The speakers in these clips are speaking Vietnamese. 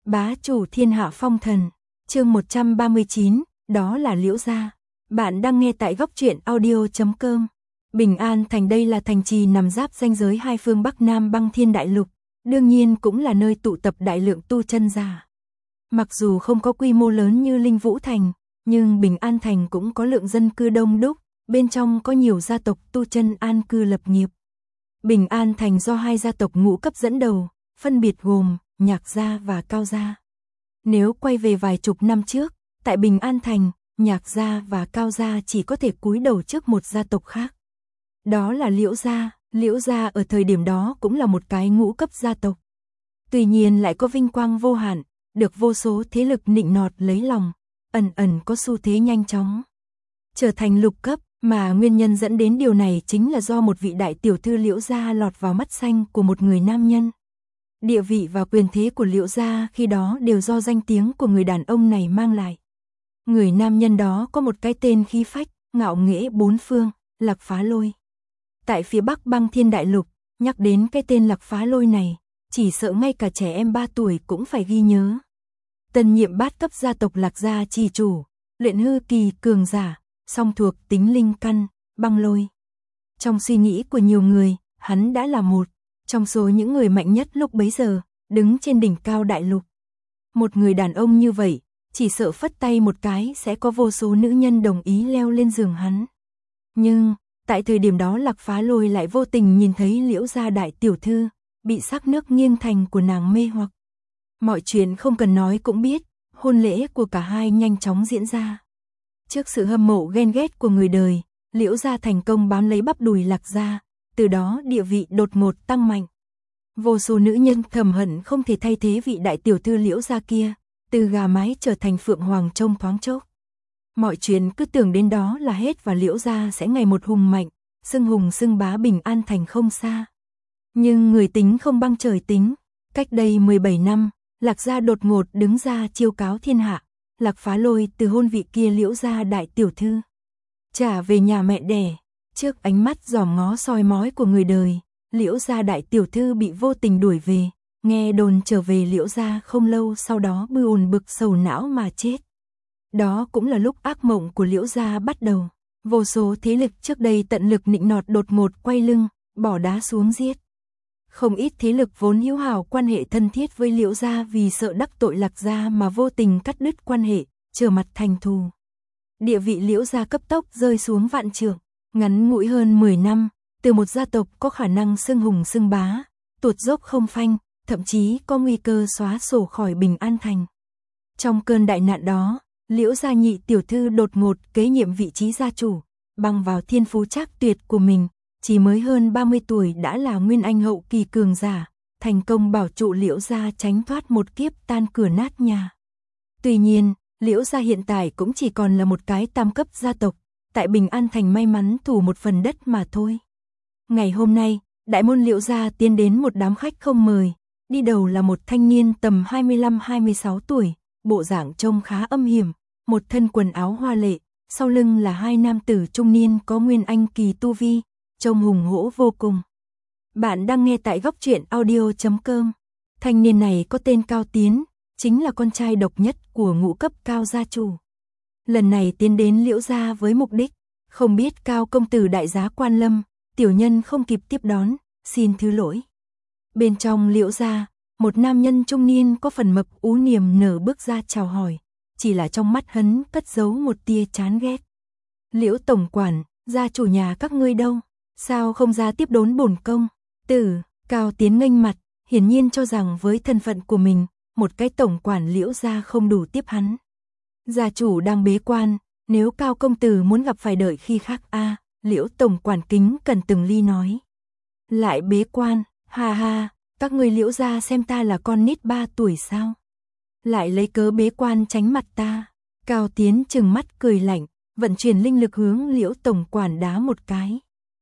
Bá chủ thiên hạ phong thần, chương 139, đó là Liễu gia. Bạn đang nghe tại góc truyện audio.com. Bình An Thành đây là thành trì nằm giáp ranh giới hai phương Bắc Nam băng thiên đại lục, đương nhiên cũng là nơi tụ tập đại lượng tu chân giả. Mặc dù không có quy mô lớn như Linh Vũ Thành, nhưng Bình An Thành cũng có lượng dân cư đông đúc, bên trong có nhiều gia tộc tu chân an cư lập nghiệp. Bình An Thành do hai gia tộc ngũ cấp dẫn đầu, phân biệt gồm Nhạc gia và Cao gia. Nếu quay về vài chục năm trước, tại Bình An Thành, Nhạc gia và Cao gia chỉ có thể cúi đầu trước một gia tộc khác. Đó là Liễu gia. Liễu gia ở thời điểm đó cũng là một cái ngũ cấp gia tộc. Tuy nhiên lại có vinh quang vô hạn, được vô số thế lực nịnh nọt lấy lòng, ẩn ẩn có xu thế nhanh chóng trở thành lục cấp, mà nguyên nhân dẫn đến điều này chính là do một vị đại tiểu thư Liễu gia lọt vào mắt xanh của một người nam nhân. Địa vị và quyền thế của Liễu gia khi đó đều do danh tiếng của người đàn ông này mang lại. Người nam nhân đó có một cái tên khí phách, ngạo nghễ bốn phương, Lạc Phá Lôi. Tại phía Bắc băng thiên đại lục, nhắc đến cái tên Lạc Phá Lôi này, chỉ sợ ngay cả trẻ em 3 tuổi cũng phải ghi nhớ. Tân nhiệm bát cấp gia tộc Lạc gia trì chủ, luyện hư kỳ cường giả, song thuộc tính linh căn, băng lôi. Trong suy nghĩ của nhiều người, hắn đã là một trong số những người mạnh nhất lúc bấy giờ, đứng trên đỉnh cao đại lục. Một người đàn ông như vậy, chỉ sợ phất tay một cái sẽ có vô số nữ nhân đồng ý leo lên giường hắn. Nhưng, tại thời điểm đó Lạc Phá Lôi lại vô tình nhìn thấy Liễu gia đại tiểu thư, bị sắc nước nghiêng thành của nàng mê hoặc. Mọi chuyện không cần nói cũng biết, hôn lễ của cả hai nhanh chóng diễn ra. Trước sự hâm mộ ghen ghét của người đời, Liễu gia thành công bám lấy bắp đùi Lạc gia, từ đó địa vị đột ngột tăng mạnh. Vô số nữ nhân thầm hận không thể thay thế vị đại tiểu thư Liễu gia kia, từ gà mái trở thành phượng hoàng trong thoáng chốc. Mọi chuyện cứ tưởng đến đó là hết và Liễu gia sẽ ngày một hùng mạnh, xưng xưng bá Bình An Thành không xa. Nhưng người tính không băng trời tính, cách đây 17 năm, Lạc gia đột ngột đứng ra chiêu cáo thiên hạ, Lạc Phá Lôi từ hôn vị kia Liễu gia đại tiểu thư, trả về nhà mẹ đẻ. Trước ánh mắt dòm ngó soi mói của người đời, Liễu gia đại tiểu thư bị vô tình đuổi về, nghe đồn trở về Liễu gia không lâu sau đó buồn bực sầu não mà chết. Đó cũng là lúc ác mộng của Liễu gia bắt đầu, vô số thế lực trước đây tận lực nịnh nọt đột ngột quay lưng, bỏ đá xuống giết. Không ít thế lực vốn hữu hảo quan hệ thân thiết với Liễu gia vì sợ đắc tội Lạc gia mà vô tình cắt đứt quan hệ, trở mặt thành thù. Địa vị Liễu gia cấp tốc rơi xuống vạn trượng. Ngắn ngủi hơn 10 năm, từ một gia tộc có khả năng xưng hùng xưng bá, tuột dốc không phanh, thậm chí có nguy cơ xóa sổ khỏi Bình An Thành. Trong cơn đại nạn đó, Liễu gia nhị tiểu thư đột ngột kế nhiệm vị trí gia chủ, bằng vào thiên phú trác tuyệt của mình, chỉ mới hơn 30 tuổi đã là nguyên anh hậu kỳ cường giả, thành công bảo trụ Liễu gia tránh thoát một kiếp tan cửa nát nhà. Tuy nhiên, Liễu gia hiện tại cũng chỉ còn là một cái tam cấp gia tộc, tại Bình An Thành may mắn thủ một phần đất mà thôi. Ngày hôm nay, đại môn Liễu gia tiến đến một đám khách không mời, đi đầu là một thanh niên tầm 25-26 tuổi, bộ dạng trông khá âm hiểm, một thân quần áo hoa lệ, sau lưng là hai nam tử trung niên có nguyên anh kỳ tu vi, trông hùng hổ vô cùng. Bạn đang nghe tại góc truyện audio.com. Thanh niên này có tên Cao Tiến, chính là con trai độc nhất của ngũ cấp Cao gia chủ. Lần này tiến đến Liễu gia với mục đích, không biết Cao công tử đại giá quan lâm, tiểu nhân không kịp tiếp đón, xin thứ lỗi. Bên trong Liễu gia, một nam nhân trung niên có phần mập ú niềm nở bước ra chào hỏi, chỉ là trong mắt hắn cất giấu một tia chán ghét. Liễu tổng quản, gia chủ nhà các ngươi đâu, sao không ra tiếp đón bổn công tử? Cao Tiến nghênh mặt, hiển nhiên cho rằng với thân phận của mình, một cái tổng quản Liễu gia không đủ tiếp hắn. Gia chủ đang bế quan, nếu Cao công tử muốn gặp phải đợi khi khác a. Liễu tổng quản kính cẩn từng ly nói. Lại bế quan, ha ha, các ngươi Liễu gia xem ta là con nít 3 tuổi sao? Lại lấy cớ bế quan tránh mặt ta. Cao Tiến trừng mắt cười lạnh, vận chuyển linh lực hướng Liễu tổng quản đá một cái.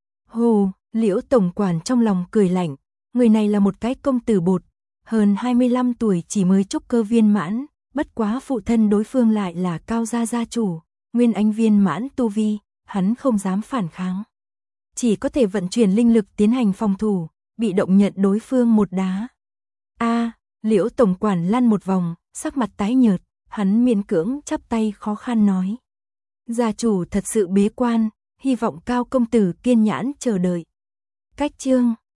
Hù, Liễu tổng quản trong lòng cười lạnh, người này là một cái công tử bột, hơn 25 tuổi chỉ mới trúc cơ viên mãn. Bất quá phụ thân đối phương lại là Cao gia gia chủ, nguyên anh viên mãn tu vi, hắn không dám phản kháng. Chỉ có thể vận chuyển linh lực tiến hành phòng thủ, bị động nhận đối phương một đá. Liễu tổng quản lăn một vòng, sắc mặt tái nhợt, hắn miễn cưỡng chắp tay khó khăn nói. Gia chủ thật sự bế quan, hy vọng Cao công tử kiên nhẫn chờ đợi. Cách chương